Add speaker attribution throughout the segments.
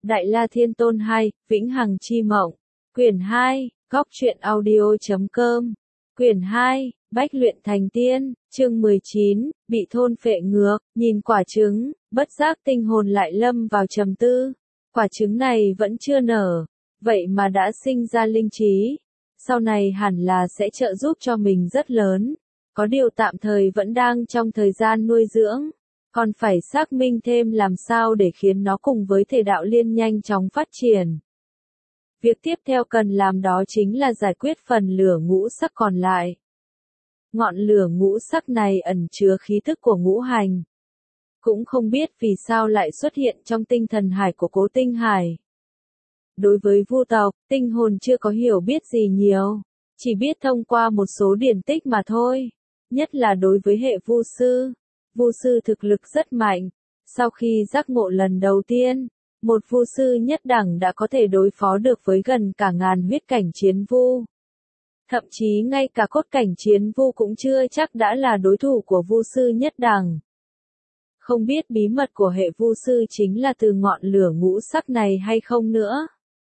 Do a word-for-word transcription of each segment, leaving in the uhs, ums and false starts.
Speaker 1: Đại La Thiên Tôn hai, Vĩnh Hằng Chi Mộng. Quyển hai, góc truyện audio chấm com. Quyển hai, Bách luyện thành tiên, chương mười chín, bị thôn phệ ngược, nhìn quả trứng, bất giác tinh hồn lại lâm vào trầm tư. Quả trứng này vẫn chưa nở, vậy mà đã sinh ra linh trí. Sau này hẳn là sẽ trợ giúp cho mình rất lớn. Có điều tạm thời vẫn đang trong thời gian nuôi dưỡng. Còn phải xác minh thêm làm sao để khiến nó cùng với thể đạo liên nhanh chóng phát triển. Việc tiếp theo cần làm đó chính là giải quyết phần lửa ngũ sắc còn lại. Ngọn lửa ngũ sắc này ẩn chứa khí thức của ngũ hành. Cũng không biết vì sao lại xuất hiện trong tinh thần hải của Cố Tinh Hải. Đối với Vu tộc, tinh hồn chưa có hiểu biết gì nhiều, chỉ biết thông qua một số điển tích mà thôi, nhất là đối với hệ Vu sư. Vu sư thực lực rất mạnh, sau khi giác ngộ lần đầu tiên, một Vu sư nhất đẳng đã có thể đối phó được với gần cả ngàn huyết cảnh chiến vu. Thậm chí ngay cả cốt cảnh chiến vu cũng chưa chắc đã là đối thủ của Vu sư nhất đẳng. Không biết bí mật của hệ Vu sư chính là từ ngọn lửa ngũ sắc này hay không nữa.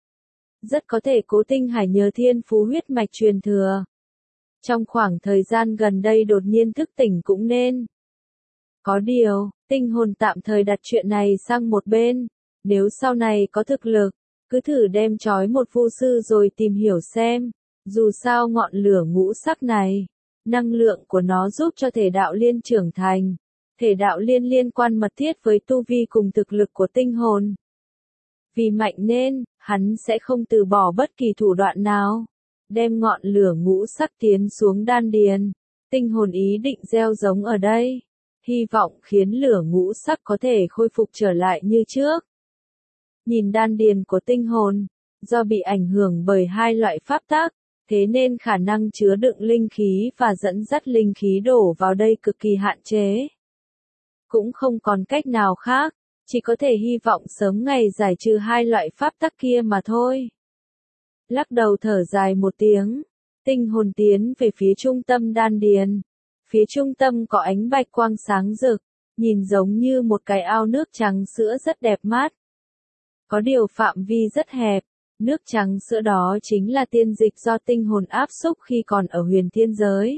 Speaker 1: Rất có thể Cố Tinh Hải nhờ thiên phú huyết mạch truyền thừa. Trong khoảng thời gian gần đây đột nhiên thức tỉnh cũng nên. Có điều, tinh hồn tạm thời đặt chuyện này sang một bên. Nếu sau này có thực lực, cứ thử đem trói một Vu sư rồi tìm hiểu xem. Dù sao ngọn lửa ngũ sắc này, năng lượng của nó giúp cho thể đạo liên trưởng thành. Thể đạo liên liên quan mật thiết với tu vi cùng thực lực của tinh hồn. Vì mạnh nên, hắn sẽ không từ bỏ bất kỳ thủ đoạn nào. Đem ngọn lửa ngũ sắc tiến xuống đan điền. Tinh hồn ý định gieo giống ở đây. Hy vọng khiến lửa ngũ sắc có thể khôi phục trở lại như trước. Nhìn đan điền của tinh hồn, do bị ảnh hưởng bởi hai loại pháp tắc, thế nên khả năng chứa đựng linh khí và dẫn dắt linh khí đổ vào đây cực kỳ hạn chế. Cũng không còn cách nào khác, chỉ có thể hy vọng sớm ngày giải trừ hai loại pháp tắc kia mà thôi. Lắc đầu thở dài một tiếng, tinh hồn tiến về phía trung tâm đan điền. Phía trung tâm có ánh bạch quang sáng rực, nhìn giống như một cái ao nước trắng sữa rất đẹp mát. Có điều phạm vi rất hẹp, nước trắng sữa đó chính là tiên dịch do tinh hồn áp xúc khi còn ở huyền thiên giới.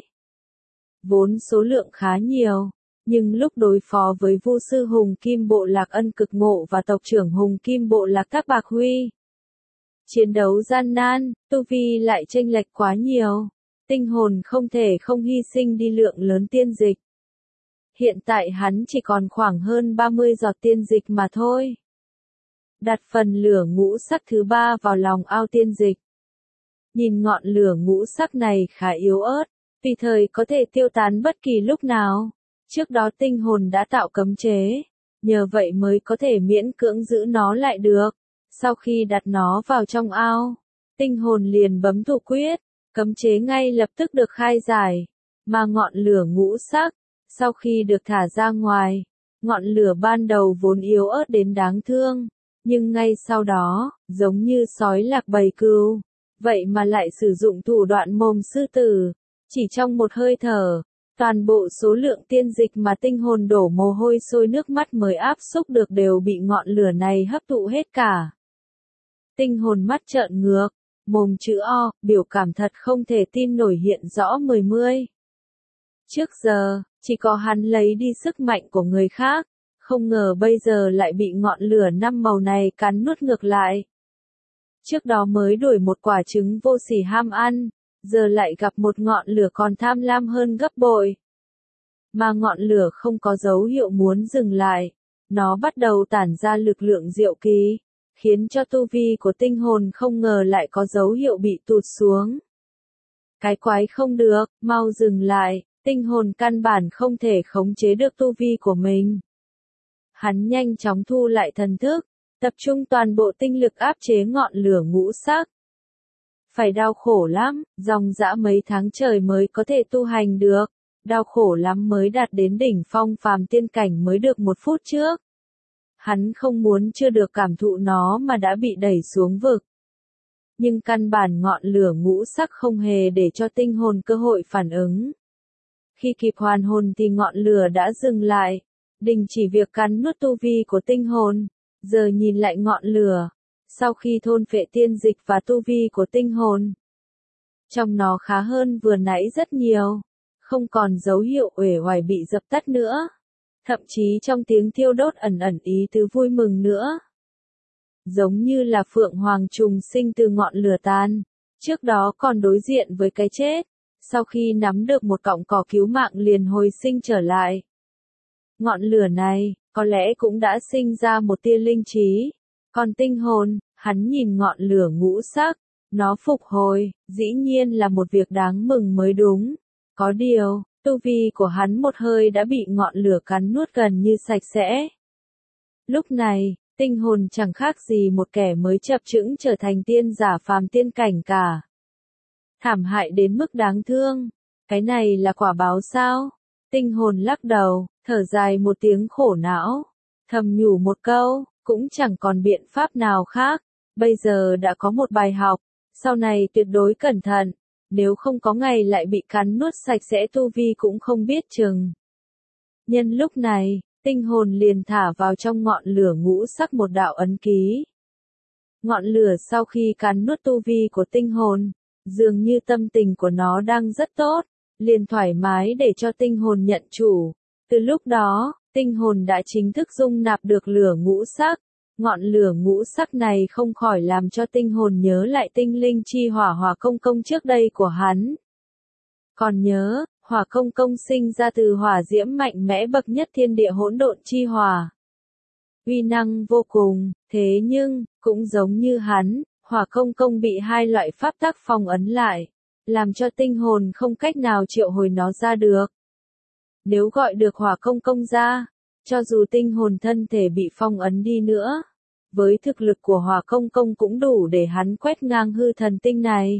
Speaker 1: Vốn số lượng khá nhiều, nhưng lúc đối phó với Vu sư Hùng Kim Bộ Lạc Ân Cực Ngộ và tộc trưởng Hùng Kim Bộ Lạc Các Bạc Huy. Chiến đấu gian nan, tu vi lại chênh lệch quá nhiều. Tinh hồn không thể không hy sinh đi lượng lớn tiên dịch. Hiện tại hắn chỉ còn khoảng hơn ba mươi giọt tiên dịch mà thôi. Đặt phần lửa ngũ sắc thứ ba vào lòng ao tiên dịch. Nhìn ngọn lửa ngũ sắc này khá yếu ớt, tùy thời có thể tiêu tán bất kỳ lúc nào. Trước đó tinh hồn đã tạo cấm chế, nhờ vậy mới có thể miễn cưỡng giữ nó lại được. Sau khi đặt nó vào trong ao, tinh hồn liền bấm thủ quyết. Cấm chế ngay lập tức được khai giải, mà ngọn lửa ngũ sắc, sau khi được thả ra ngoài, ngọn lửa ban đầu vốn yếu ớt đến đáng thương, nhưng ngay sau đó, giống như sói lạc bầy cừu, vậy mà lại sử dụng thủ đoạn mồm sư tử, chỉ trong một hơi thở, toàn bộ số lượng tiên dịch mà tinh hồn đổ mồ hôi sôi nước mắt mới áp xúc được đều bị ngọn lửa này hấp thụ hết cả. Tinh hồn mắt trợn ngược. Mồm chữ O, biểu cảm thật không thể tin nổi hiện rõ mười mươi. Trước giờ, chỉ có hắn lấy đi sức mạnh của người khác, không ngờ bây giờ lại bị ngọn lửa năm màu này cắn nuốt ngược lại. Trước đó mới đổi một quả trứng vô sỉ ham ăn, giờ lại gặp một ngọn lửa còn tham lam hơn gấp bội. Mà ngọn lửa không có dấu hiệu muốn dừng lại, nó bắt đầu tản ra lực lượng diệu kỳ. Khiến cho tu vi của tinh hồn không ngờ lại có dấu hiệu bị tụt xuống. Cái quái không được, mau dừng lại, tinh hồn căn bản không thể khống chế được tu vi của mình. Hắn nhanh chóng thu lại thần thức, tập trung toàn bộ tinh lực áp chế ngọn lửa ngũ sắc. Phải đau khổ lắm, dòng dã mấy tháng trời mới có thể tu hành được, đau khổ lắm mới đạt đến đỉnh phong phàm tiên cảnh mới được một phút trước. Hắn không muốn chưa được cảm thụ nó mà đã bị đẩy xuống vực. Nhưng căn bản ngọn lửa ngũ sắc không hề để cho tinh hồn cơ hội phản ứng. Khi kịp hoàn hồn thì ngọn lửa đã dừng lại, đình chỉ việc cắn nuốt tu vi của tinh hồn, Giờ nhìn lại ngọn lửa, sau khi thôn phệ tiên dịch và tu vi của tinh hồn, trong nó khá hơn vừa nãy rất nhiều, không còn dấu hiệu uể oải bị dập tắt nữa. Thậm chí trong tiếng thiêu đốt ẩn ẩn ý tứ vui mừng nữa. Giống như là phượng hoàng trùng sinh từ ngọn lửa tan, trước đó còn đối diện với cái chết, sau khi nắm được một cọng cỏ cứu mạng liền hồi sinh trở lại. Ngọn lửa này, có lẽ cũng đã sinh ra một tia linh trí, còn tinh hồn, hắn nhìn ngọn lửa ngũ sắc, nó phục hồi, dĩ nhiên là một việc đáng mừng mới đúng. Có điều, tu vi của hắn một hơi đã bị ngọn lửa cắn nuốt gần như sạch sẽ. Lúc này, tinh hồn chẳng khác gì một kẻ mới chập chững trở thành tiên giả phàm tiên cảnh cả. Thảm hại đến mức đáng thương. Cái này là quả báo sao? Tinh hồn lắc đầu, thở dài một tiếng khổ não, thầm nhủ một câu, cũng chẳng còn biện pháp nào khác. Bây giờ đã có một bài học, sau này tuyệt đối cẩn thận. Nếu không có ngày lại bị cắn nuốt sạch sẽ tu vi cũng không biết chừng. Nhân lúc này, tinh hồn liền thả vào trong ngọn lửa ngũ sắc một đạo ấn ký. Ngọn lửa sau khi cắn nuốt tu vi của tinh hồn, dường như tâm tình của nó đang rất tốt, liền thoải mái để cho tinh hồn nhận chủ. Từ lúc đó, tinh hồn đã chính thức dung nạp được lửa ngũ sắc. Ngọn lửa ngũ sắc này không khỏi làm cho tinh hồn nhớ lại tinh linh chi hỏa hỏa công công trước đây của hắn. Còn nhớ, hỏa công công sinh ra từ hỏa diễm mạnh mẽ bậc nhất thiên địa hỗn độn chi hỏa. Uy năng vô cùng, thế nhưng, cũng giống như hắn, hỏa công công bị hai loại pháp tắc phong ấn lại, làm cho tinh hồn không cách nào triệu hồi nó ra được. Nếu gọi được hỏa công công ra, cho dù tinh hồn thân thể bị phong ấn đi nữa, với thực lực của hỏa công công cũng đủ để hắn quét ngang hư thần tinh này.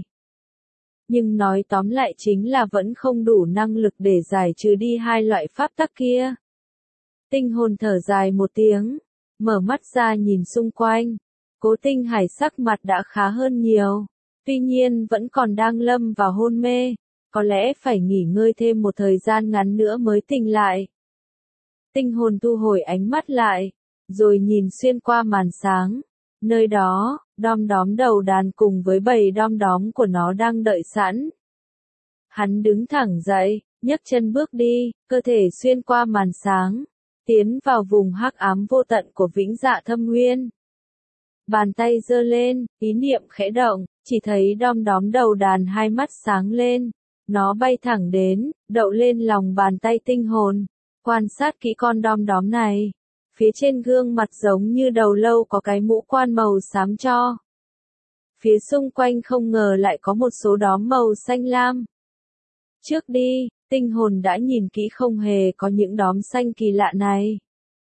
Speaker 1: Nhưng nói tóm lại chính là vẫn không đủ năng lực để giải trừ đi hai loại pháp tắc kia. Tinh hồn thở dài một tiếng, mở mắt ra nhìn xung quanh. Cố Tinh Hải sắc mặt đã khá hơn nhiều, tuy nhiên vẫn còn đang lâm vào hôn mê, có lẽ phải nghỉ ngơi thêm một thời gian ngắn nữa mới tỉnh lại. Tinh hồn thu hồi ánh mắt lại, rồi nhìn xuyên qua màn sáng. Nơi đó, đom đóm đầu đàn cùng với bầy đom đóm của nó đang đợi sẵn. Hắn đứng thẳng dậy, nhấc chân bước đi, cơ thể xuyên qua màn sáng, tiến vào vùng hắc ám vô tận của Vĩnh Dạ Thâm Nguyên. Bàn tay giơ lên, ý niệm khẽ động, chỉ thấy đom đóm đầu đàn hai mắt sáng lên. Nó bay thẳng đến, đậu lên lòng bàn tay tinh hồn. Quan sát kỹ con đom đóm này. Phía trên gương mặt giống như đầu lâu có cái mũ quan màu xám cho. Phía xung quanh không ngờ lại có một số đóm màu xanh lam. Trước đi, tinh hồn đã nhìn kỹ không hề có những đóm xanh kỳ lạ này.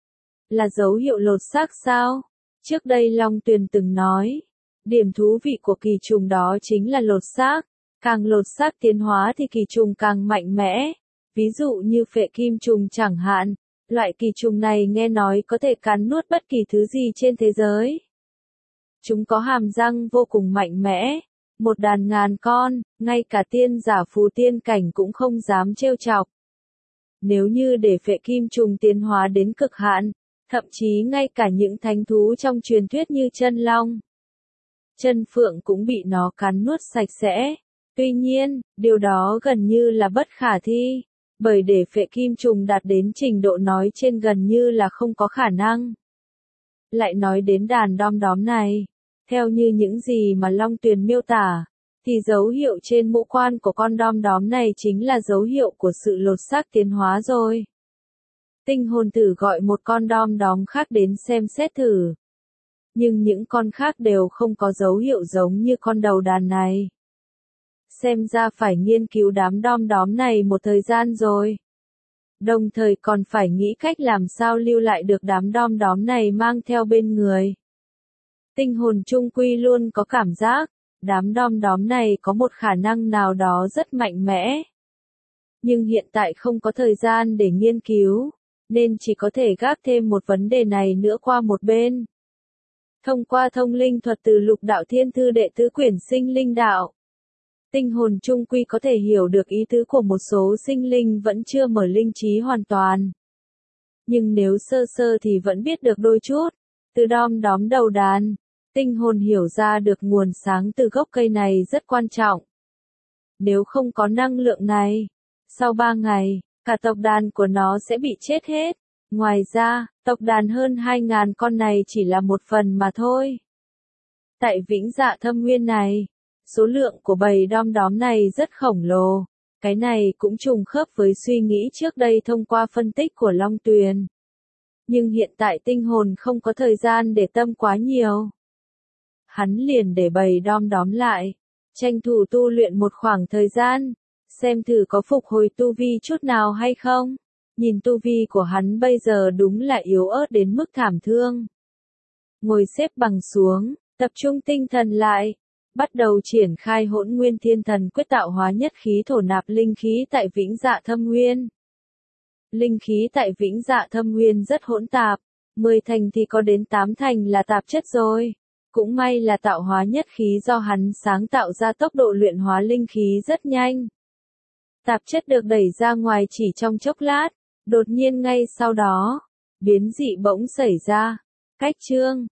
Speaker 1: Là dấu hiệu lột xác sao? Trước đây Long Tuyền từng nói, điểm thú vị của kỳ trùng đó chính là lột xác. Càng lột xác tiến hóa thì kỳ trùng càng mạnh mẽ. Ví dụ như phệ kim trùng chẳng hạn, loại kỳ trùng này nghe nói có thể cắn nuốt bất kỳ thứ gì trên thế giới. Chúng có hàm răng vô cùng mạnh mẽ, một đàn ngàn con, ngay cả tiên giả phù tiên cảnh cũng không dám trêu chọc. Nếu như để phệ kim trùng tiến hóa đến cực hạn, thậm chí ngay cả những thánh thú trong truyền thuyết như chân long, chân phượng cũng bị nó cắn nuốt sạch sẽ. Tuy nhiên, điều đó gần như là bất khả thi, bởi để phệ kim trùng đạt đến trình độ nói trên gần như là không có khả năng. Lại nói đến đàn đom đóm này, theo như những gì mà Long Tuyền miêu tả, thì dấu hiệu trên mũ quan của con đom đóm này chính là dấu hiệu của sự lột xác tiến hóa rồi. Tinh hồn thử gọi một con đom đóm khác đến xem xét thử. Nhưng những con khác đều không có dấu hiệu giống như con đầu đàn này. Xem ra phải nghiên cứu đám đom đóm này một thời gian rồi. Đồng thời còn phải nghĩ cách làm sao lưu lại được đám đom đóm này mang theo bên người. Tinh hồn trung quy luôn có cảm giác, đám đom đóm này có một khả năng nào đó rất mạnh mẽ. Nhưng hiện tại không có thời gian để nghiên cứu, nên chỉ có thể gác thêm một vấn đề này nữa qua một bên. Thông qua thông linh thuật từ Lục Đạo Thiên Thư đệ tứ quyển Sinh Linh Đạo, tinh hồn trung quy có thể hiểu được ý tứ của một số sinh linh vẫn chưa mở linh trí hoàn toàn. Nhưng nếu sơ sơ thì vẫn biết được đôi chút. Từ đom đóm đầu đàn, tinh hồn hiểu ra được nguồn sáng từ gốc cây này rất quan trọng. Nếu không có năng lượng này, sau ba ngày, cả tộc đàn của nó sẽ bị chết hết. Ngoài ra, tộc đàn hơn hai ngàn con này chỉ là một phần mà thôi. Tại Vĩnh Dạ Thâm Nguyên này, số lượng của bầy đom đóm này rất khổng lồ. Cái này cũng trùng khớp với suy nghĩ trước đây thông qua phân tích của Long Tuyền. Nhưng hiện tại tinh hồn không có thời gian để tâm quá nhiều. Hắn liền để bầy đom đóm lại, tranh thủ tu luyện một khoảng thời gian, xem thử có phục hồi tu vi chút nào hay không. Nhìn tu vi của hắn bây giờ đúng là yếu ớt đến mức thảm thương. Ngồi xếp bằng xuống, tập trung tinh thần lại, bắt đầu triển khai Hỗn Nguyên Thiên Thần Quyết tạo hóa nhất khí thổ nạp linh khí tại Vĩnh Dạ Thâm Nguyên. Linh khí tại Vĩnh Dạ Thâm Nguyên rất hỗn tạp, mười thành thì có đến tám thành là tạp chất rồi. Cũng may là tạo hóa nhất khí do hắn sáng tạo ra tốc độ luyện hóa linh khí rất nhanh. Tạp chất được đẩy ra ngoài chỉ trong chốc lát, đột nhiên ngay sau đó, biến dị bỗng xảy ra. Cách chương